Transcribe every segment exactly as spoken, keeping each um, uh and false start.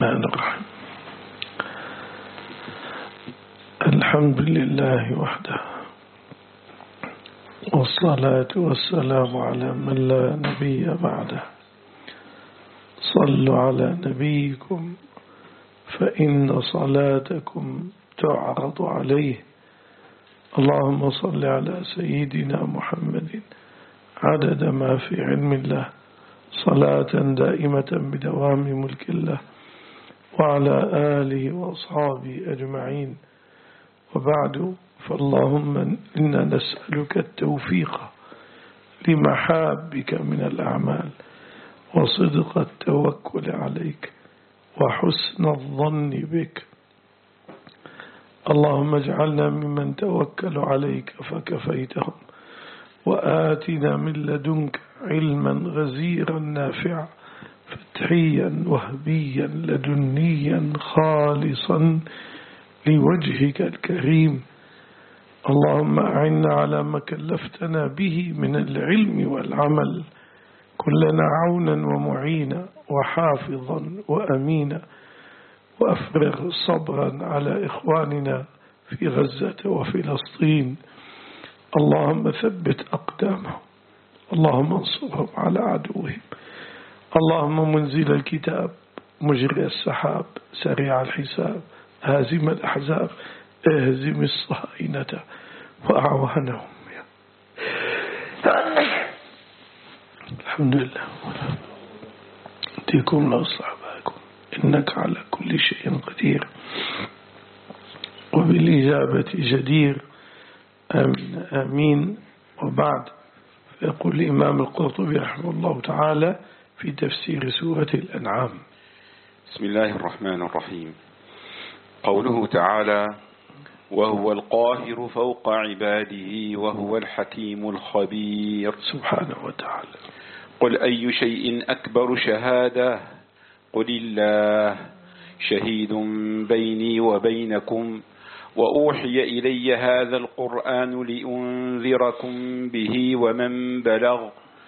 الرحمن الرحيم. الحمد لله وحده، والصلاة والسلام على من لا نبي بعده. صلوا على نبيكم فإن صلاتكم تعرض عليه. اللهم صل على سيدنا محمد عدد ما في علم الله، صلاة دائمة بدوام ملك الله، وعلى آله وأصحابه أجمعين. وبعد، فاللهم إنا نسألك التوفيق لمحابك من الأعمال، وصدق التوكل عليك، وحسن الظن بك. اللهم اجعلنا ممن توكل عليك فكفيتهم، وآتنا من لدنك علما غزيرا نافعا فتحيا وهبيا لدنيا خالصا لوجهك الكريم. اللهم أعنا على ما كلفتنا به من العلم والعمل، كلنا عونا ومعينا وحافظا وأمينا، وأفرغ صبرا على إخواننا في غزة وفلسطين. اللهم ثبت أقدامهم، اللهم انصرهم على عدوهم. اللهم منزل الكتاب، مجري السحاب، سريع الحساب، هازم الأحزاب، اهزم الصهاينة وأعوانهم. الحمد لله ديكم لأصحابكم، إنك على كل شيء قدير وبالإجابة جدير. آمين آمين. وبعد، فيقول الإمام القرطبي رحمه الله تعالى في تفسير سورة الأنعام: بسم الله الرحمن الرحيم. قوله تعالى: وهو القاهر فوق عباده وهو الحكيم الخبير. سبحانه وتعالى. قل أي شيء أكبر شهادة؟ قل الله شهيد بيني وبينكم، وأوحي إلي هذا القرآن لأنذركم به ومن بلغ،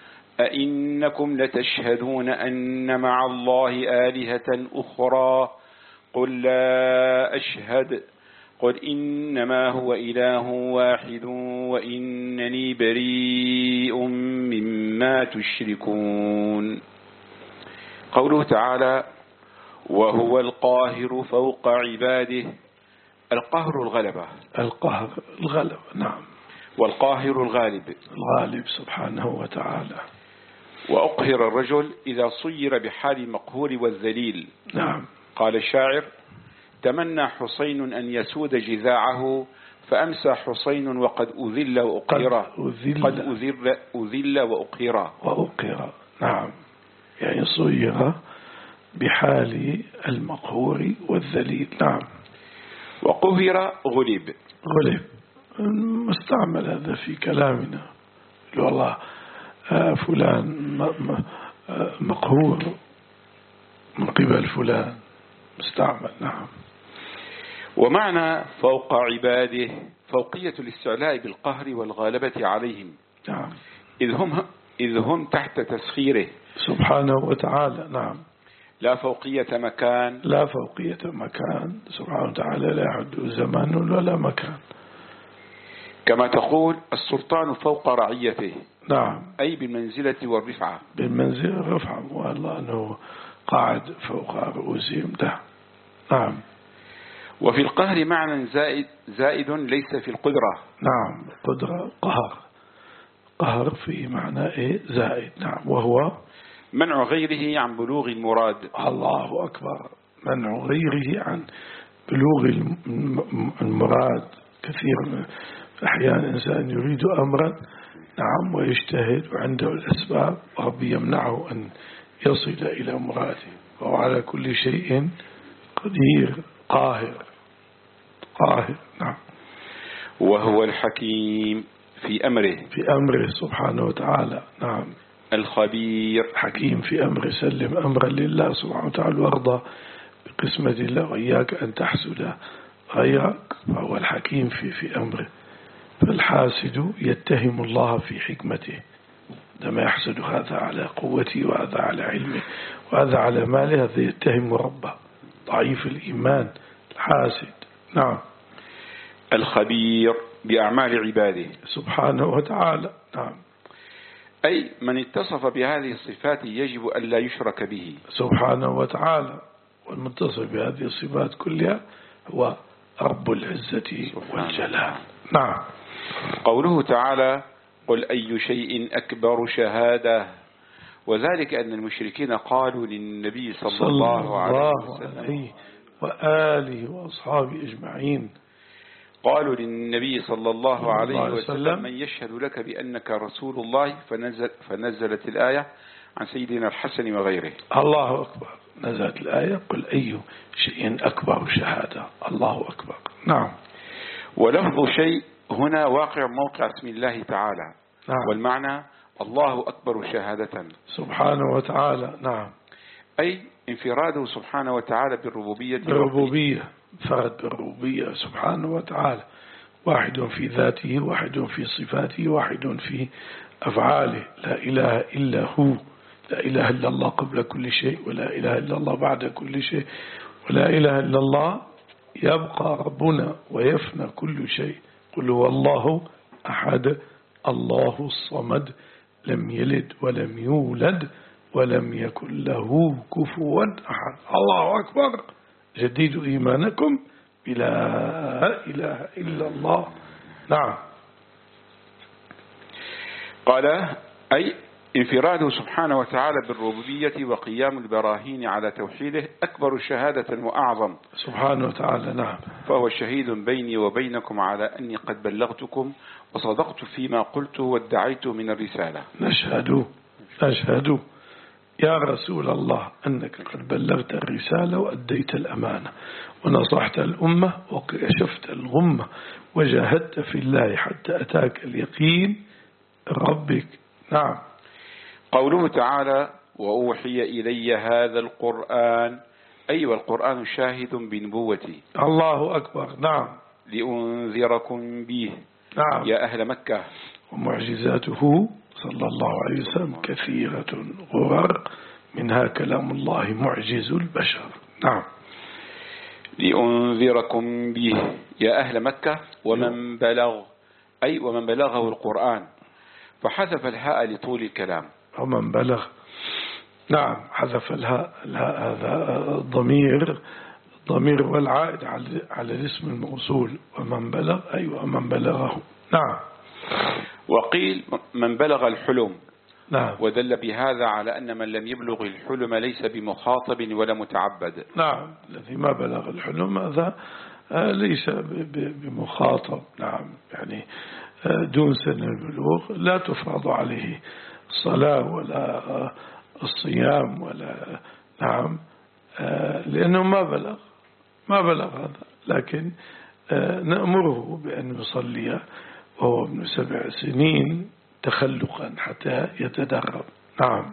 أئنكم لتشهدون أن مع الله آلهة أخرى؟ قل لا أشهد. قل إنما هو إله واحد وإنني بريء مما تشركون. قوله تعالى: وهو القاهر فوق عباده. القهر الغلبة، القهر الغلبة، نعم. والقاهر الغالب، الغالب سبحانه وتعالى. وأقهر الرجل إذا صير بحال المقهور والذليل. نعم. قال الشاعر: تمنى حسين أن يسود جذاعه، فأمسى حسين وقد أذل وأقهر. قد أذل, أذل وأقهر. وأقهر، نعم، يعني صير بحال المقهور والذليل. نعم. وقهر غلب. غلب مستعمل هذا في كلامنا، والله فلان مقهور من قبل فلان، مستعمل. نعم. ومعنى فوق عباده فوقية الاستعلاء بالقهر والغالبة عليهم. نعم. إذ هم, إذ هم تحت تسخيره سبحانه وتعالى. نعم. لا فوقية مكان. لا فوقية مكان سبحانه وتعالى، لا يحد زمان ولا مكان. كما تقول السلطان فوق رعيته. نعم. أي بالمنزلة والرفعة. بالمنزلة والرفعة، والله أنه قاعد فوق رؤوسهم. ده. نعم. وفي القهر معنى زائد, زائد ليس في القدرة. نعم. قدرة قهر، قهر في معنى إيه؟ زائد. نعم. وهو منع غيره عن بلوغ المراد. الله أكبر. منع غيره عن بلوغ المراد. كثير أحيانا الإنسان يريد أمرا، نعم، ويجتهد وعنده الأسباب، وربي يمنعه أن يصل إلى مراده، وهو على كل شيء قدير قاهر قاهر. نعم. وهو الحكيم في أمره، في أمره سبحانه وتعالى. نعم. الخبير، حكيم في أمره. سلم أمرا لله سبحانه وتعالى، وارضى بقسمة الله، وإياك أن تحسد غيرك، فهو الحكيم في, في أمره. فالحاسد يتهم الله في حكمته، لما يحسد هذا على قوته، وهذا على علمه، وهذا على ماله، هذا يتهم ربه ضعيف الإيمان الحاسد. نعم. الخبير بأعمال عباده سبحانه وتعالى. نعم. أي من اتصف بهذه الصفات يجب أن لا يشرك به سبحانه وتعالى، والمتصف بهذه الصفات كلها هو رب العزة والجلال. نعم. قوله تعالى قل أي شيء أكبر شهادة، وذلك أن المشركين قالوا للنبي صلى, صلى الله عليه وسلم وآله وأصحابه أجمعين، قالوا للنبي صلى الله عليه وسلم من يشهد لك بأنك رسول الله، فنزل فنزلت الآية عن سيدنا الحسن وغيره. الله أكبر. نزلت الآية قل أي شيء أكبر شهادة. الله أكبر. نعم. ولفظ شيء هنا واقع موقع اسم الله تعالى. نعم. والمعنى الله أكبر شهادة سبحانه وتعالى. نعم. أي انفراده سبحانه وتعالى بالربوبية بالربوبية، فرد بالربوبية سبحانه وتعالى، واحد في ذاته، واحد في صفاته، واحد في أفعاله، لا إله إلا هو، لا إله إلا الله قبل كل شيء، ولا إله إلا الله بعد كل شيء، ولا إله إلا الله يبقى ربنا ويفنى كل شيء. قل هو الله أحد الله الصمد لم يلد ولم يولد ولم يكن له كفوا أحد. الله أكبر. جديد إيمانكم بلا إله إلا الله. نعم. قال أي انفراده سبحانه وتعالى بالربوبية وقيام البراهين على توحيده أكبر شهادة وأعظم سبحانه وتعالى. نعم. فهو شهيد بيني وبينكم على أني قد بلغتكم وصدقت فيما قلت وادعيت من الرسالة. نشهد نشهد يا رسول الله أنك قد بلغت الرسالة وأديت الأمانة ونصحت الأمة وكشفت الغمة وجاهدت في الله حتى أتاك اليقين ربك. نعم. قوله تعالى وأوحي إلي هذا القرآن، أي والقرآن شاهد بنبوتي. الله أكبر. نعم. لأنذركم به. نعم. يا أهل مكة. ومعجزاته صلى الله عليه وسلم كثيرة غرر، منها كلام الله معجز البشر. نعم. لأنذركم به يا أهل مكة ومن بلغ، أي ومن بلغه القرآن، فحذف الهاء لطول الكلام. ومن بلغ. نعم. حذف الهاء. الهاء هذا الضمير ضمير والعائد على الاسم الموصول. ومن بلغ أي ومن بلغه. نعم. وقيل من بلغ الحلم. نعم. ودل بهذا على أن من لم يبلغ الحلم ليس بمخاطب ولا متعبد. نعم. الذي ما بلغ الحلم هذا ليس بمخاطب. نعم. يعني دون سن البلوغ لا تفرض عليه الصلاة ولا الصيام ولا. نعم. لأنه ما بلغ ما بلغ هذا، لكن نأمره بأن يصلي وهو ابن سبع سنين تخلقا حتى يتدرب. نعم.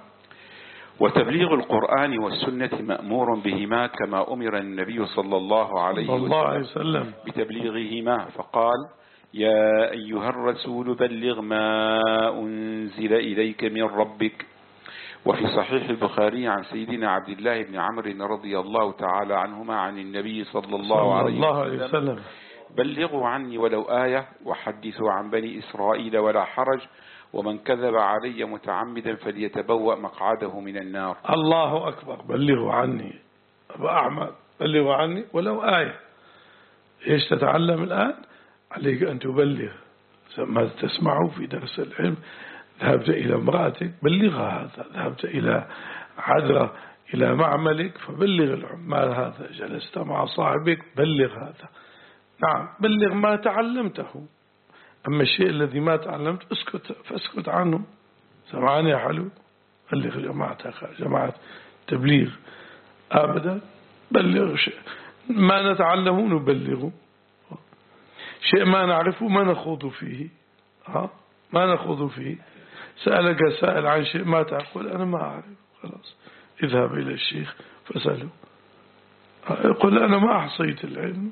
وتبليغ القرآن والسنة مأمور بهما كما أمر النبي صلى الله عليه وسلم بتبليغهما، فقال يا أيها الرسول بلغ ما أنزل إليك من ربك. وفي صحيح البخاري عن سيدنا عبد الله بن عمرو رضي الله تعالى عنهما عن النبي صلى الله عليه وسلم بلغوا عني ولو آية وحدثوا عن بني إسرائيل ولا حرج، ومن كذب علي متعمدا فليتبوأ مقعده من النار. الله أكبر. بلغوا عني أبا أعمى، بلغوا عني ولو آية. إيش تتعلم الآن؟ عليك أن تبلغ ما تسمعه في درس العلم. ذهبت إلى امرأتك بلغها هذا، ذهبت إلى عذرة إلى معملك فبلغ العمال هذا، جلست مع صاحبك بلغ هذا. نعم. بلغ ما تعلمته. أما الشيء الذي ما تعلمت اسكت فاسكت عنه. سمعني يا حلو؟ بلغ جماعتك جماعة تبليغ أبدا. بلغ شيء ما نتعلمه نبلغه، شيء ما نعرفه ما نخوض فيه. ها ما نخوض فيه. سألك سائل عن شيء ما تقول أنا ما أعرف، خلاص اذهب إلى الشيخ فسأله. يقول أنا ما أحصيت العلم.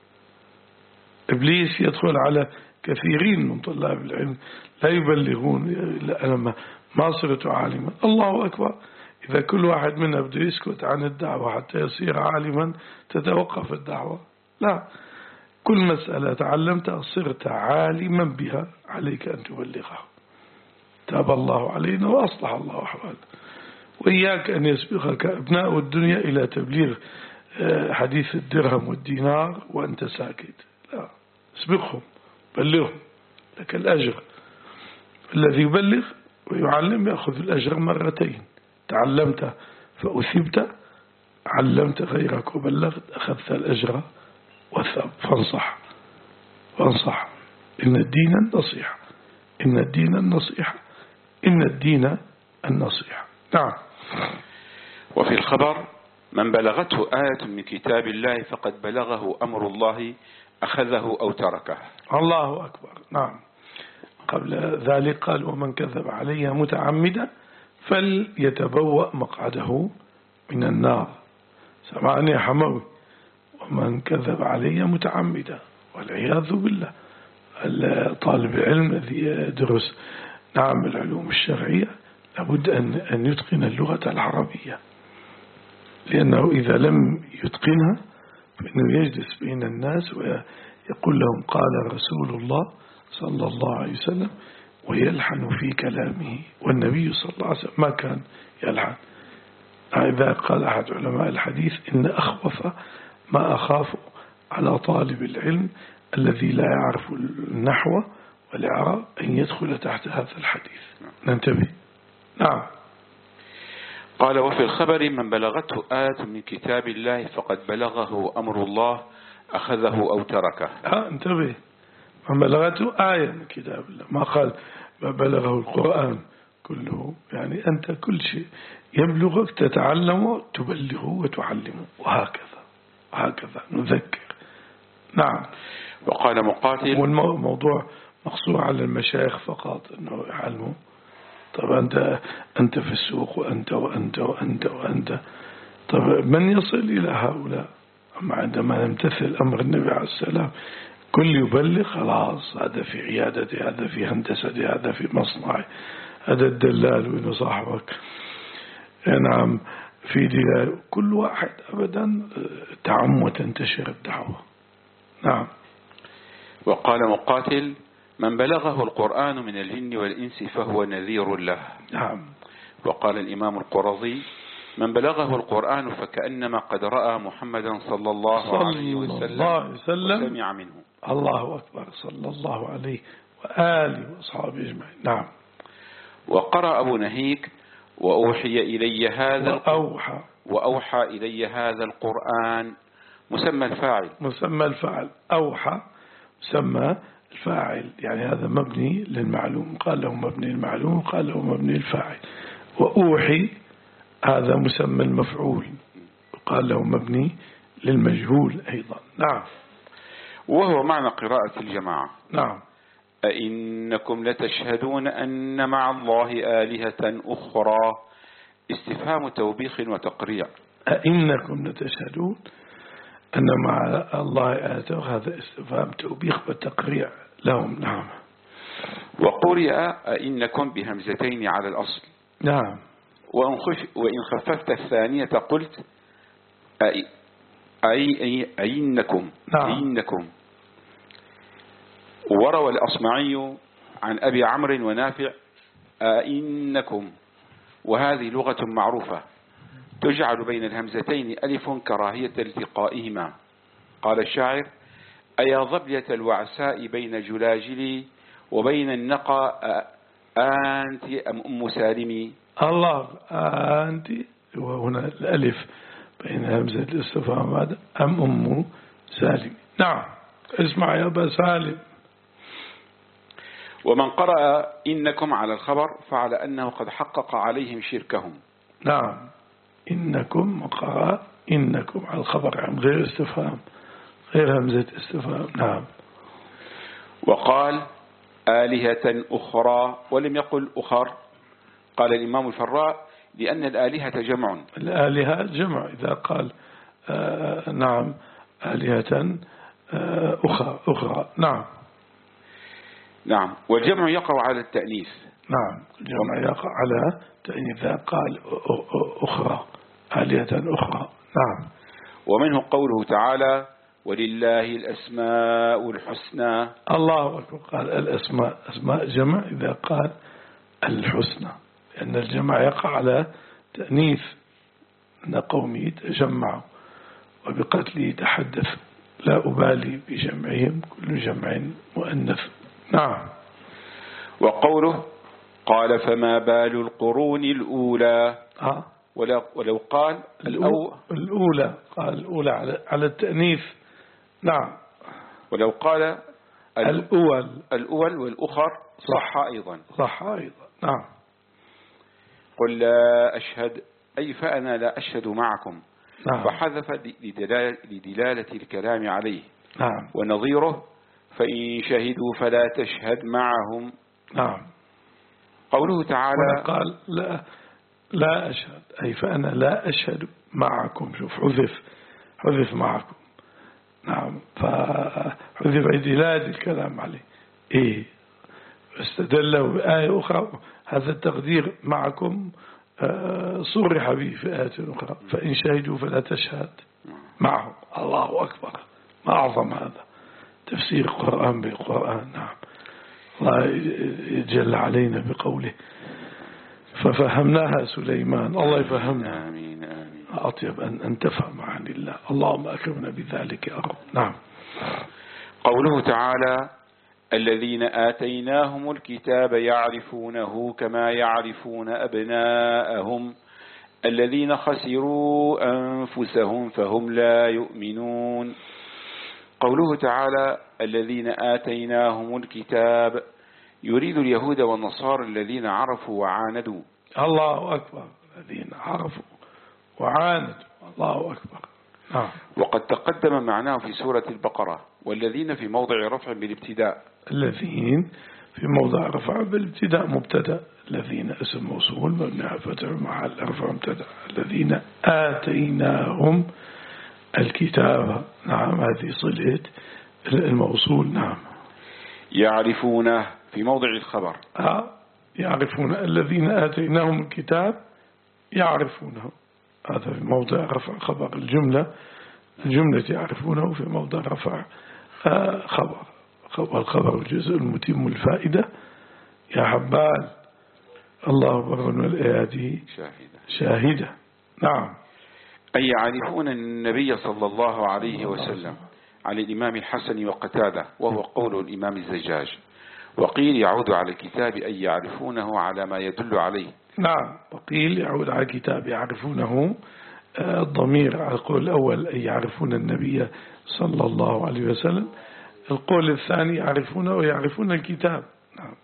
إبليس يدخل على كثيرين من طلاب العلم لا يبلغون. أنا ما صرت عالما. الله أكبر. إذا كل واحد منا بده يسكت عن الدعوة حتى يصير عالما تتوقف الدعوة. لا، كل مسألة تعلمتها صرت عالما بها عليك أن تبلغها. تاب الله علينا وأصلح الله أحوالنا. وإياك أن يسبقك أبناء الدنيا إلى تبليغ حديث الدرهم والدينار وأنت ساكت. لا، اسبقهم، بلغهم، لك الأجر. الذي يبلغ ويعلم يأخذ الأجر مرتين. تعلمت فأثبت، علمت غيرك وبلغت، أخذت الأجر والثواب. فانصح فانصح إن الدين النصيحة، إن الدين النصيحة، إن الدين النصيحة. نعم. وفي الخبر: من بلغته آية من كتاب الله فقد بلغه أمر الله أخذه أو تركه. الله أكبر. نعم. قبل ذلك قال: ومن كذب عليها متعمدا فليتبوأ مقعده من النار. سمعني يا حموي. ومن كذب عليها متعمدا، والعياذ بالله. طالب العلم الذي يدرس نعم العلوم الشرعية لابد أن أن يتقن اللغة العربية، لأنه إذا لم يتقنها فإنه يجلس بين الناس ويقول لهم قال رسول الله صلى الله عليه وسلم ويلحن في كلامه، والنبي صلى الله عليه وسلم ما كان يلحن. إذا قال أحد علماء الحديث: إن أخوف ما أخاف على طالب العلم الذي لا يعرف النحو والإعراب أن يدخل تحت هذا الحديث. ننتبه. نعم. قال: وفي الخبر: من بلغته آية من كتاب الله فقد بلغه أمر الله أخذه أو تركه. ها انتبه، من بلغته آية من كتاب الله، ما قال ما بلغه القرآن كله. يعني أنت كل شيء يبلغك تتعلمه تبلغه وتعلمه، وهكذا وهكذا نذكر. نعم. وقال مقاتل: والموضوع مقصور على المشايخ فقط أنه يعلموا. طبعا أنت أنت في السوق وأنت وأنت وأنت وأنت طبعا من يصل إلى هؤلاء؟ أما عندما نمتثل أمر النبي عليه السلام كل يبلغ، خلاص هذا في عيادتي، هذا في هندستي، هذا في مصنعي، هذا الدلال وإنه صاحبك، نعم في دلال، كل واحد أبدا تعم وتنتشر الدعوة. نعم. وقال مقاتل: من بلغه القرآن من الجن والإنس فهو نذير له. نعم. وقال الإمام القرظي: من بلغه القرآن فكأنما قد رأى محمدا صلى الله عليه وسلم وسمع منه. الله أكبر. صلى الله عليه وآله وأصحابه أجمعين. نعم. وقرأ أبو نهيك: وأوحي إلي هذا وأوحى وأوحى إلي هذا القرآن. مسمى الفاعل مسمى الفاعل أوحى مسمى الفاعل، يعني هذا مبني للمعلوم، قال له مبني للمعلوم، قال له مبني للفاعل. وأوحي هذا مسمى المفعول، قال له مبني للمجهول أيضا. نعم. وهو معنى قراءة الجماعة. نعم. أئنكم لتشهدون أن مع الله آلهة أخرى. استفهام توبيخ وتقريع. أئنكم لتشهدون أن مع الله آلهة، هذا استفهام توبيخ وتقريع لهم. نعم. وقرئ أئنكم بهمزتين على الأصل. نعم. وإن خففت الثانية قلت أي أي أئنكم. نعم. أئنكم. وروى الأصمعي عن أبي عمرو ونافع أئنكم، وهذه لغة معروفة تجعل بين الهمزتين ألف كراهية التقائهما. قال الشاعر: أيا ضبية الوعساء بين جلاجلي وبين النقى أنت أم أم سالمي. الله. أنت، وهنا الألف بين همزة الاستفهام هذا أم أم سالم. نعم. اسمع يا أبا سالم. ومن قرأ إنكم على الخبر فعلى أنه قد حقق عليهم شركهم. نعم. إنكم قرأ إنكم على الخبر عن غير استفهام، غير همزة استفهام. نعم. وقال آلهة أخرى ولم يقل أخر. قال الإمام الفراء: لأن الآلهة جمع. الآلهة جمع إذا قال آه نعم آلهة آه أخرى أخرى. نعم. نعم. والجمع يقع على التأنيث نعم الجمع يقع على إذا قال أخرى آلهة أخرى. نعم. ومنه قوله تعالى ولله الأسماء الحسنى. الله أكبر. قال الأسماء أسماء جمع إذا قال الحسنى، لأن الجمع يقع على تأنيث أن قومي تجمعوا وبقتله تحدث، لا أبالي بجمعهم كل جمع مؤنث. نعم. وقوله قال فما بال القرون الأولى. آه. ولو, ولو قال الأو الأولى قال الأولى على, على التأنيث. نعم. ولو قال الأول الأول والأخر صح أيضا. صح أيضا. نعم. قل لا أشهد أي فأنا لا أشهد معكم. نعم. فحذف لدلالة, لدلالة الكلام عليه. نعم. ونظيره فإن شهدوا فلا تشهد معهم. نعم. قوله تعالى قال لا لا أشهد أي فأنا لا أشهد معكم. شوف حذف حذف معكم. نعم. فحذف دلالة الكلام عليه. إيه استدله بآية أخرى هذا التقدير معكم صرح به في آية أخرى فإن شهدوا فلا تشهد معهم. الله أكبر. ما أعظم هذا تفسير القرآن بالقرآن. نعم. الله يجل علينا بقوله ففهمناها سليمان. الله يفهمنا. آمين آمين. أطيب أن, أن تفهم عن الله. اللهم أكرمنا بذلك يا رب. نعم. قوله تعالى الذين آتيناهم الكتاب يعرفونه كما يعرفون أبناءهم الذين خسروا أنفسهم فهم لا يؤمنون. قوله تعالى الذين آتيناهم الكتاب يريد اليهود والنصارى الذين عرفوا وعاندوا. الله أكبر. الذين عرفوا وعاندوا. الله أكبر. آه. وقد تقدم معناه في سورة البقرة والذين في موضع رفع بالابتداء. الذين في موضع رفع بالابتداء مبتدا. الذين اسم موصول مبني على فتح محل رفع مبتدا. الذين آتيناهم الكتاب. نعم. هذه صلة الموصول. نعم. يعرفونه في موضع الخبر. آه. يعرفون الذين آتيناهم الكتاب يعرفونه. هذا في موضع رفع خبر الجملة. الجملة يعرفونه في موضع رفع آه خبر. والخبر الجزء المتم الفائدة. يا حبال الله أكبر من الآيات شاهدة. شاهدة. نعم. أي يعرفون النبي صلى الله عليه وسلم على الإمام الحسن وقتادة وهو قول الإمام الزجاج. وقيل يعود على الكتاب أي يعرفونه على ما يدل عليه. نعم. وقيل يعود على الكتاب يعرفونه الضمير على القول الأول أي يعرفون النبي صلى الله عليه وسلم. القول الثاني يعرفونه ويعرفون الكتاب. نعم.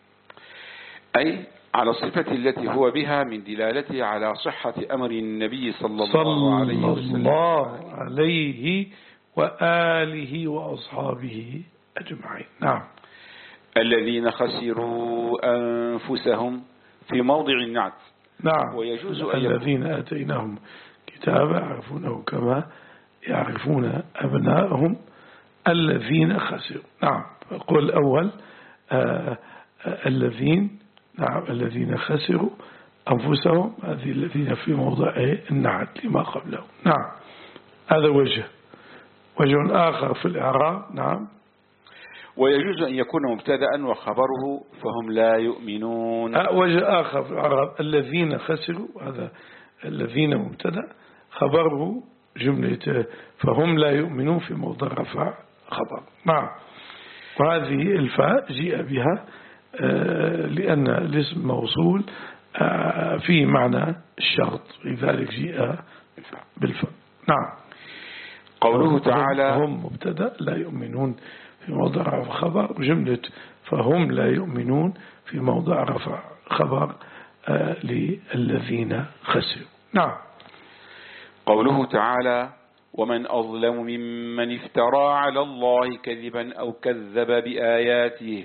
أي على الصفة التي هو بها من دلالته على صحة أمر النبي صلى الله صلى عليه وسلم الله عليه وآله وأصحابه أجمعين. نعم. الذين خسروا أنفسهم في موضع النعت. نعم. ويجوز أن الذين آتيناهم كتابا يعرفونه كما يعرفون أبنائهم الذين خسروا. نعم. القول الأول آه آه الذين نعم الذين خسروا أنفسهم هذه الذين في موضع النعت لما قبله. نعم. هذا وجه وجه آخر في الإعراب. نعم. ويجوز أن يكون مبتدأ وخبره فهم لا يؤمنون. آه وجه آخر في الإعراب الذين خسروا هذا الذين مبتدأ خبره جملة فهم لا يؤمنون في موضع رفع خبر. نعم. وهذه الفاء جيء بها آه لأن الاسم موصول آه في معنى الشرط لذلك جيء بالفاء. نعم. قوله تعالى هم مبتدأ لا يؤمنون في موضع رفع خبر جملة فهم لا يؤمنون في موضع رفع خبر آه للذين خسروا. نعم. قوله تعالى ومن أظلم ممن افترى على الله كذبا أو كذب بآياته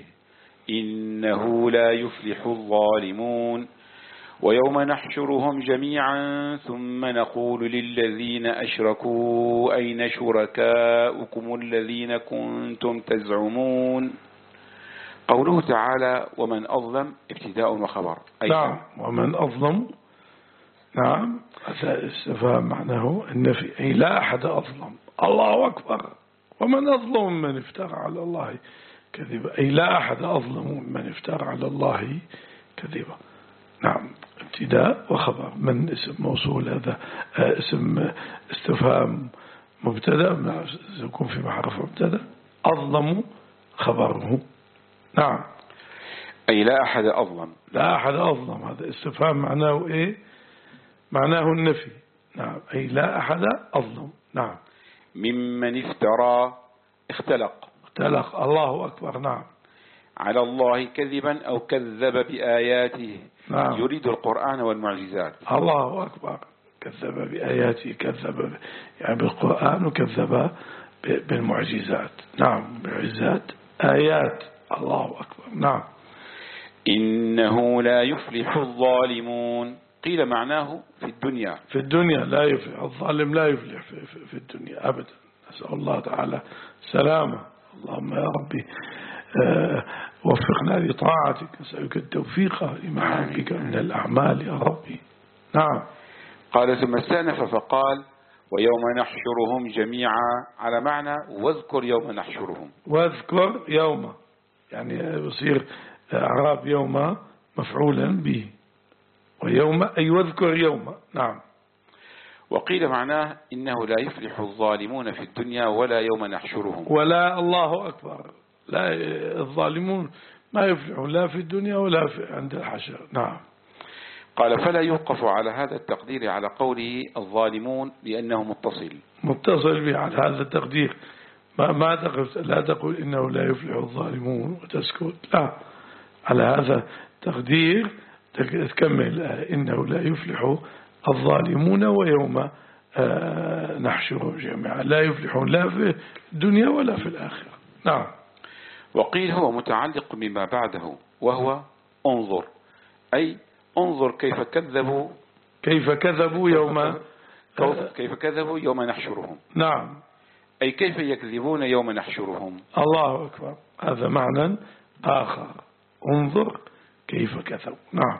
إنه لا يفلح الظالمون. ويوم نحشرهم جميعا ثم نقول للذين أشركوا أين شركاؤكم الذين كنتم تزعمون قوله تعالى ومن أظلم ابتداء وخبر، أي نعم ومن أظلم. نعم هذا استفهام معناه النفي، أي لا أحد أظلم. الله أكبر. ومن أظلم من افترى على الله كذبا، أي لا أحد أظلم من افترى على الله كذبا. نعم ابتداء وخبر. من اسم موصول، هذا اسم استفهام مبتدا يكون في محرف مبتدا، أظلم خبره. نعم أي لا أحد أظلم. لا أحد أظلم، هذا استفهام معناه إيه؟ معناه النفي. نعم أي لا أحد أظلم. نعم ممن افترى اختلق اختلق. الله أكبر. نعم على الله كذبا أو كذب بآياته. نعم يريد القرآن والمعجزات. الله أكبر. كذب بآياته، كذب يعني بالقرآن وكذب بالمعجزات. نعم بالعزات آيات. الله أكبر. نعم إنه لا يفلح الظالمون. قيل معناه في الدنيا. في الدنيا لا يفلح الظالم، لا يفلح في, في, في الدنيا أبدا. نسأل الله تعالى سلامة. اللهم يا ربي آه وفقنا لطاعتك، نسألك التوفيق لمحبك من الأعمال يا ربي. نعم قال ثم استأنف فقال ويوم نحشرهم جميعا، على معنى واذكر يوم نحشرهم. واذكر يوم يعني يصير أعراب يوم مفعولا به، ويوم أي واذكر يوم. نعم وقيل معناه إنه لا يفلح الظالمون في الدنيا ولا يوم نحشرهم. ولا الله أكبر. لا الظالمون ما يفلحون لا في الدنيا ولا في عند الحشر. نعم قال فلا يوقف على هذا التقدير على قوله الظالمون لأنه متصل متصل به على هذا التقدير. ما ما تقول لا تقول إنه لا يفلح الظالمون وتسكت، لا، على هذا التقدير تكمل إنه لا يفلح الظالمون ويوم نحشرهم جميعا. لا يفلحون لا في الدنيا ولا في الآخرة. نعم وقيل هو متعلق بما بعده وهو انظر، أي انظر كيف كذبوا كيف كذبوا يوم كيف كذبوا يوم نحشرهم. نعم أي كيف يكذبون يوم نحشرهم. الله أكبر. هذا معنى آخر. انظر كيف كذبوا. نعم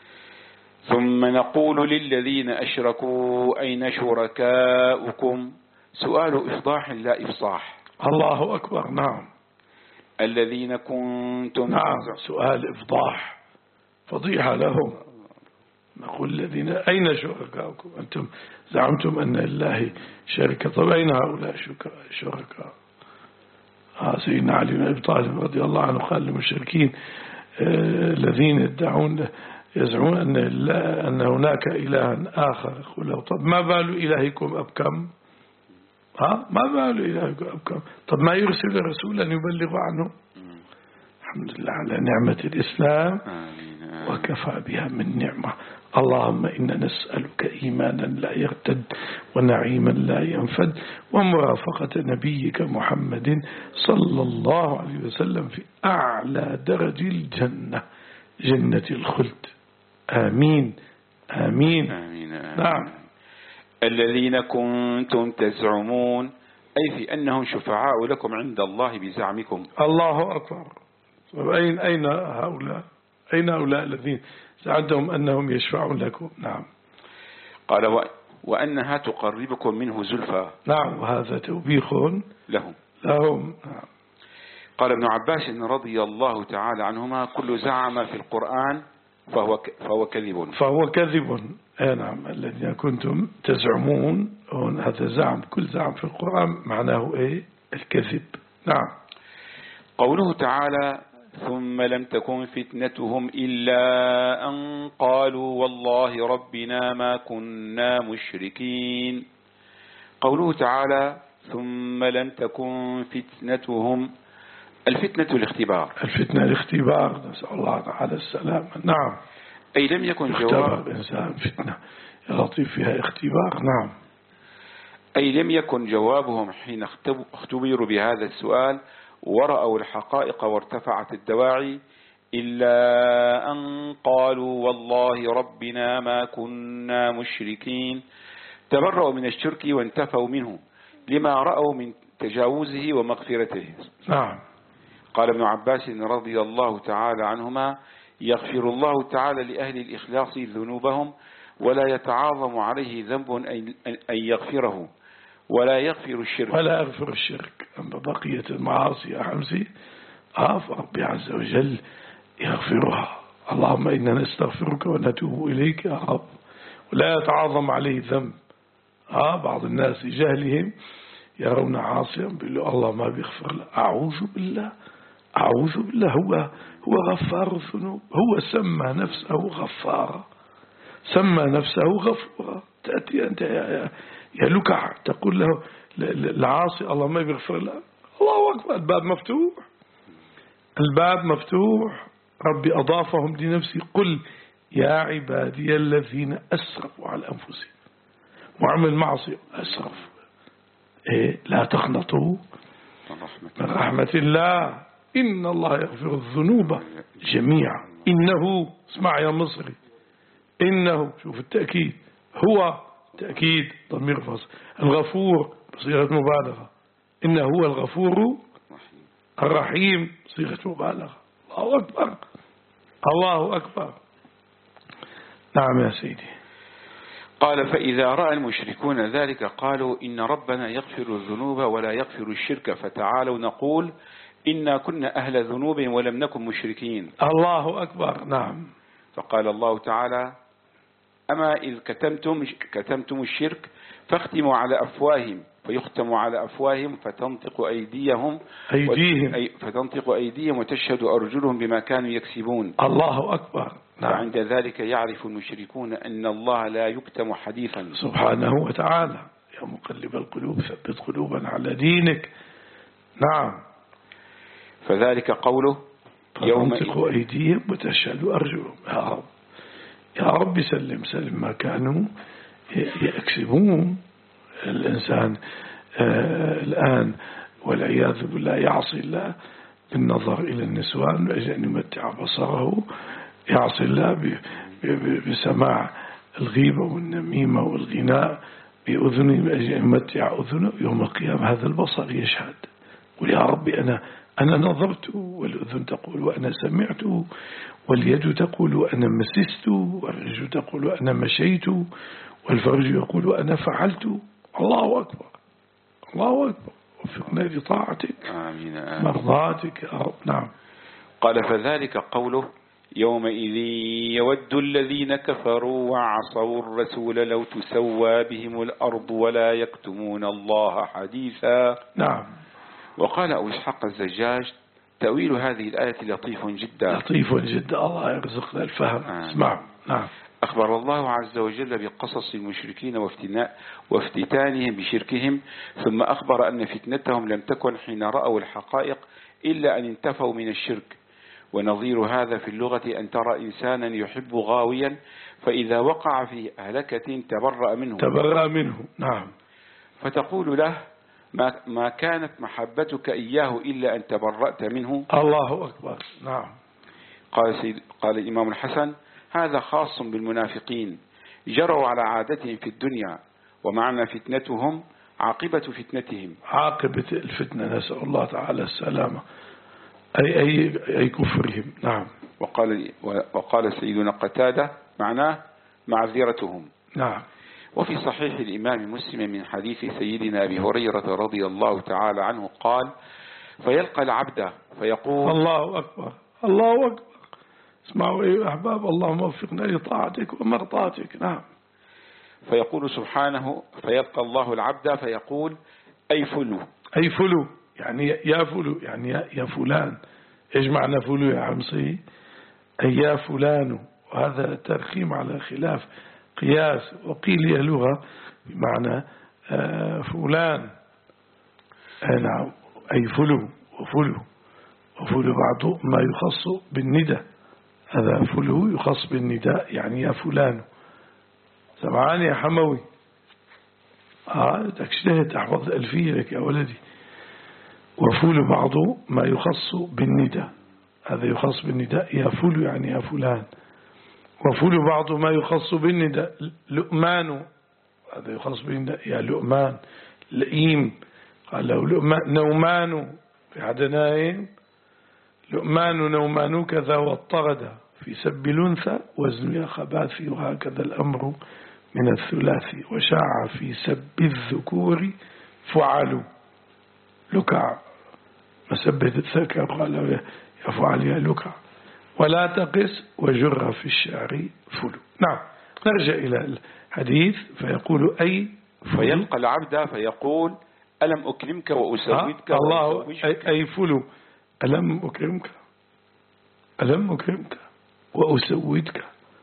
ثم نقول للذين أشركوا أين شركاؤكم. سؤال إفضاح لا إفصاح. الله أكبر. نعم الذين كنتم. نعم سؤال إفضاح فضيحة لهم. نقول الذين أين شركاؤكم، أنتم زعمتم أن الله شركة، طب أين هؤلاء شركاء؟ آه سيدنا علي بن أبي طالب رضي الله عنه قال للمشركين آه الذين يدعون يزعمون أن, أن هناك إلها آخر، يقول له طب ما بال إلهكم أبكم؟ ها ما بال إلهكم أبكم؟ طب ما يرسل رسولا يبلغ عنه؟ الحمد لله على نعمة الإسلام وكفى بها من نعمة. اللهم إنا نسألك إيمانا لا يرتد ونعيما لا ينفد ومرافقة نبيك محمد صلى الله عليه وسلم في أعلى درج الجنة، جنة الخلد. آمين آمين, آمين, آمين. نعم الذين كنتم تزعمون، أي في أنهم شفعاء لكم عند الله بزعمكم. الله أكبر. أين أين هؤلاء أين هؤلاء الذين زعمتم أنهم يشفعون لكم. نعم قال و... وأنها تقربكم منه زلفى. نعم وهذا توبيخ لهم لهم. نعم. قال ابن عباس رضي الله تعالى عنهما كل زعم في القرآن فهو ك... فهو كذب فهو كذب. أي نعم الذين كنتم تزعمون، هذا زعم، كل زعم في القرآن معناه إيه؟ الكذب. نعم قوله تعالى ثم لم تكن فتنتهم إلا أن قالوا والله ربنا ما كنا مشركين. قوله تعالى ثم لم تكن فتنتهم، الفتنة الاختبار. الفتنة الاختبار، نسأل الله تعالى السلامة. نعم أي لم يكن جواب الإنسان فتنة يا لطيف فيها اختبار. نعم أي لم يكن جوابهم حين اختبروا بهذا السؤال ورأوا الحقائق وارتفعت الدواعي إلا أن قالوا والله ربنا ما كنا مشركين. تبرأوا من الشرك وانتفوا منه لما رأوا من تجاوزه ومغفرته. نعم قال ابن عباس رضي الله تعالى عنهما: يغفر الله تعالى لأهل الإخلاص ذنوبهم ولا يتعاظم عليه ذنب أن يغفره ولا يغفر الشرك ولا يغفر الشرك. أما بقية المعاصي يا حمزي آف ربي عز وجل يغفرها. اللهم إنا نستغفرك ونتوب إليك يا رب، ولا يتعاظم عليه ذنب. آه بعض الناس جهلهم يرون عاصيا بيقولوا الله ما بيغفر له. أعوذ بالله أعوذ بالله. هو هو غفار الذنوب. هو سمى نفسه غفارا، سمى نفسه غفورا. تأتي أنت يا, يا لكع تقول له العاصي الله ما بيغفر له. الله أكبر، الباب مفتوح، الباب مفتوح. ربي أضافهم لنفسي: قل يا عبادي الذين أسرفوا على أنفسهم وعمل معصية أسرف إيه لا تقنطوا من رحمة الله إن الله يغفر الذنوب جميعا إنه، اسمع يا مصري، إنه، شوف التأكيد، هو تأكيد ضمير فصل، الغفور بصيغة مبالغة، إنه هو الغفور الرحيم صيغة مبالغة. الله أكبر الله أكبر. نعم يا سيدي. قال: فإذا رأى المشركون ذلك قالوا إن ربنا يغفر الذنوب ولا يغفر الشرك، فتعالوا نقول إنا كنا أهل ذنوب ولم نكن مشركين. الله أكبر. نعم. فقال الله تعالى: أما إذ كتمتم, كتمتم الشرك فاختموا على أفواههم فيختم على أفواههم فتنطق أيديهم أيديهم فتنطق أيديهم وتشهد أرجلهم بما كانوا يكسبون. الله أكبر. نعم. وعند ذلك يعرف المشركون أن الله لا يكتم حديثا سبحانه وتعالى. يا مقلب القلوب ثبت قلوبا على دينك. نعم. فذلك قوله: فتنطق أيديهم وتشهد أرجلهم. يا رب يا رب سلم سلم ما كانوا يكسبون. الإنسان آه الآن والعياذ بالله يعصي الله بالنظر إلى النسوان لأجل أن يمتع بصره، يعصي الله بسماع الغيبة والنميمة والغناء بأذنه لأجل أن يمتع أذنه. يوم القيامة هذا البصر يشهد، قل يا ربي أنا أنا نظرت، والأذن تقول وأنا سمعت، واليد تقول وأنا مسست، والرجل تقول وأنا مشيت، والفرج يقول وأنا فعلت. الله أكبر الله أكبر. وفقنا لطاعتك آمين آمين. مرضاتك يا رب. نعم. قال: فذلك قوله: يومئذ يود الذين كفروا وعصوا الرسول لو تسوى بهم الأرض ولا يكتمون الله حديثا. نعم. وقال أبو إسحاق الزجاج: تأويل هذه الآية لطيف جدا. لطيف جدا. الله يرزقنا الفهم. اسمع. نعم. أخبر الله عز وجل بقصص المشركين وافتناء وافتتانهم بشركهم، ثم أخبر أن فتنتهم لم تكن حين رأوا الحقائق إلا أن انتفوا من الشرك. ونظير هذا في اللغة أن ترى إنسانا يحب غاويا فإذا وقع في هلكة تبرأ منه تبرأ منه. نعم. فتقول له: ما, ما كانت محبتك إياه إلا أن تبرأت منه. الله أكبر. نعم. قال, سيد قال الإمام الحسن: هذا خاص بالمنافقين، جروا على عادتهم في الدنيا، ومعنى فتنتهم عاقبة فتنتهم. عاقبة الفتنة، نسأل الله تعالى السلامة، أي, أي, أي كفرهم. نعم. وقال, وقال سيدنا قتادة: معناه معذرتهم. نعم. وفي صحيح الإمام مسلم من حديث سيدنا أبي هريرة رضي الله تعالى عنه قال: فيلقى العبد فيقول. الله أكبر الله أكبر. اسمعوا أيها الأحباب، اللهم وفقنا لطاعتك ومرضاتك. نعم. فيقول سبحانه: فيلقى الله العبد فيقول: أي فلو. أي فلو يعني يا فلو، يعني يا فلان. إيش معنى فلو يا حمصي؟ أي يا فلان. وهذا ترخيم على خلاف قياس، وقيل هي لغة بمعنى فلان. نعم. أي فلو وفلو وفلو بعض ما يخص بالندى. هذا فلو يخص بالنداء، يعني يا فلان. سمعاني يا حموي؟ آه تجتهد تحفظ الألفية لك يا ولدي. وفلو بعض ما يخص بالنداء، هذا يخص بالنداء يا فلو يعني يا فلان. وفلو بعض ما يخص بالنداء لؤمان، هذا يخص بالنداء يا لؤمان. لئيم قال له لؤمان. نومان في عدنائين لؤمان نومان كذا والطرد في سب الأنثى وزن يا خباثي وهكذا الأمر من الثلاثي وشاع في سب الذكور فعلوا لكع مسبة الذكر قال يا فعل يا لكع ولا تقس وجر في الشعر فلو. نعم نرجع إلى الحديث فيقول أي فيلقى العبد فيقول ألم أكرمك وأسودك الله أي فلو ألم أكرمك ألم أكرمك وأسودك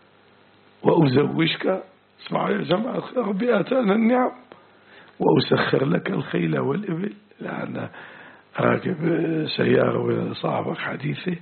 وأزوجك اسمع يا جماعة ربي آتانا النعم وأسخر لك الخيل والإبل لأن راكب سيارة وصاحبك حديثي.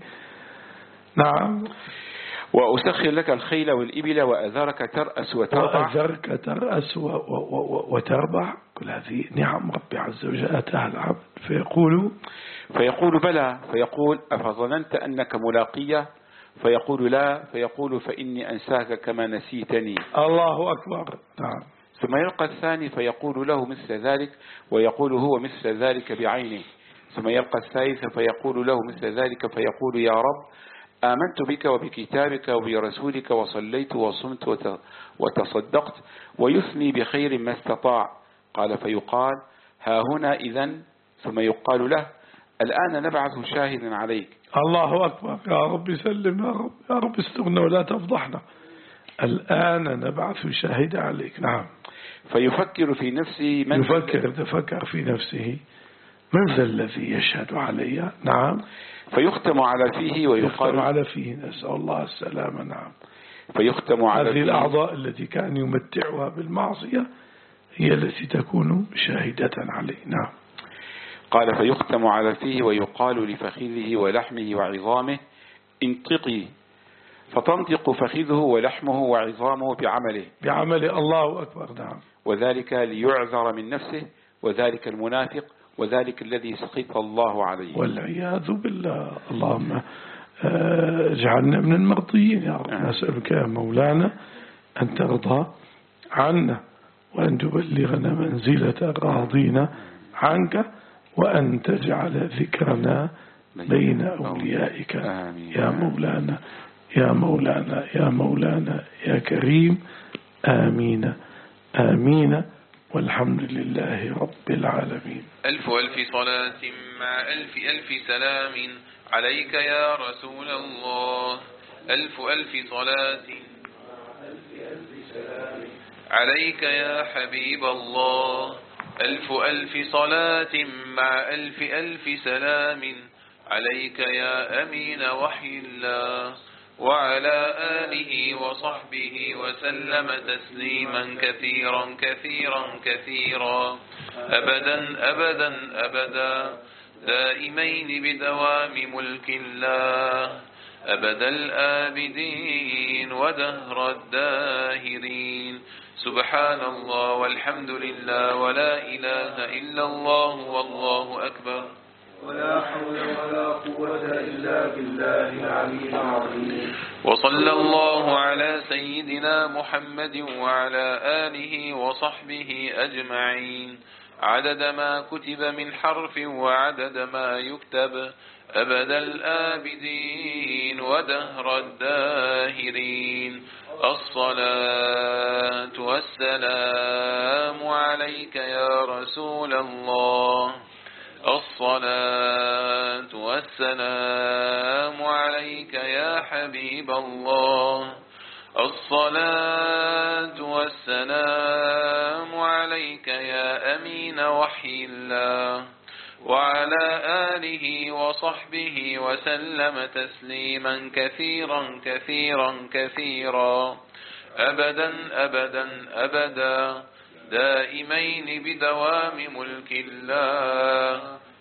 نعم وأسخر لك الخيل والإبل وأذرك ترأس وتربع وأذرك ترأس وتربع كل هذه نعم ربي عز وجل آتاها العبد فيقول فيقول بلى فيقول أفظننت أنك ملاقية فيقول لا فيقول فإني أنساك كما نسيتني. الله أكبر. نعم. ثم يلقى الثاني فيقول له مثل ذلك ويقول هو مثل ذلك بعينه. ثم يلقى الثالث فيقول له مثل ذلك فيقول يا رب آمنت بك وبكتابك وبرسولك وصليت وصمت وتصدقت ويثني بخير ما استطاع. قال فيقال ها هنا إذن. ثم يقال له الآن نبعث شاهدا عليك. الله أكبر. يا رب سلم يا رب يا رب استغنى ولا تفضحنا. الآن نبعث شاهدا عليك. نعم. فيفكر في نفسه من يفكر تفكر في نفسه من ذا الذي يشهد علي. نعم. فيختم على فيه ويقال على فيه نسأل الله السلامة. نعم. فيختم على هذه الأعضاء التي كان يمتعها بالمعصية هي التي تكون شاهدة عليه. نعم. قال فيختم على فيه ويقال لفخذه ولحمه وعظامه انطقي فتنطق فخذه ولحمه وعظامه بعمله بعمل. الله أكبر. نعم. وذلك ليعذر من نفسه وذلك المنافق وذلك الذي سخط الله عليه والعياذ بالله. اللهم اجعلنا من المرضيين يا رب. نسألك يا مولانا أن ترضى عنا وأن تبلغنا منزلة الراضين عنك وأن تجعل ذكرنا بين أوليائك يا مولانا يا مولانا يا مولانا يا كريم. آمين آمين والحمد لله رب العالمين. ألف ألف صلاة مع ألف ألف سلام عليك يا رسول الله. ألف ألف صلاة عليك يا حبيب الله. ألف ألف صلاة مع ألف ألف سلام عليك يا أمين وحي الله وعلى آله وصحبه وسلم تسليما كثيرا كثيرا كثيرا أبدا أبدا أبدا دائمين بدوام ملك الله أبد الآبدين ودهر الداهرين. سبحان الله والحمد لله ولا إله إلا الله والله أكبر ولا حول ولا قوة إلا بالله العلي العظيم. وصلى الله على سيدنا محمد وعلى آله وصحبه أجمعين عدد ما كتب من حرف وعدد ما يكتب أبد الآبدين ودهر الداهرين. الصلاة والسلام عليك يا رسول الله. الصلاة والسلام عليك يا حبيب الله. الصلاة والسلام عليك يا أمين وحي الله وعلى آله وصحبه وسلم تسليما كثيرا كثيرا كثيرا أبدا أبدا أبدا دائمين بدوام ملك الله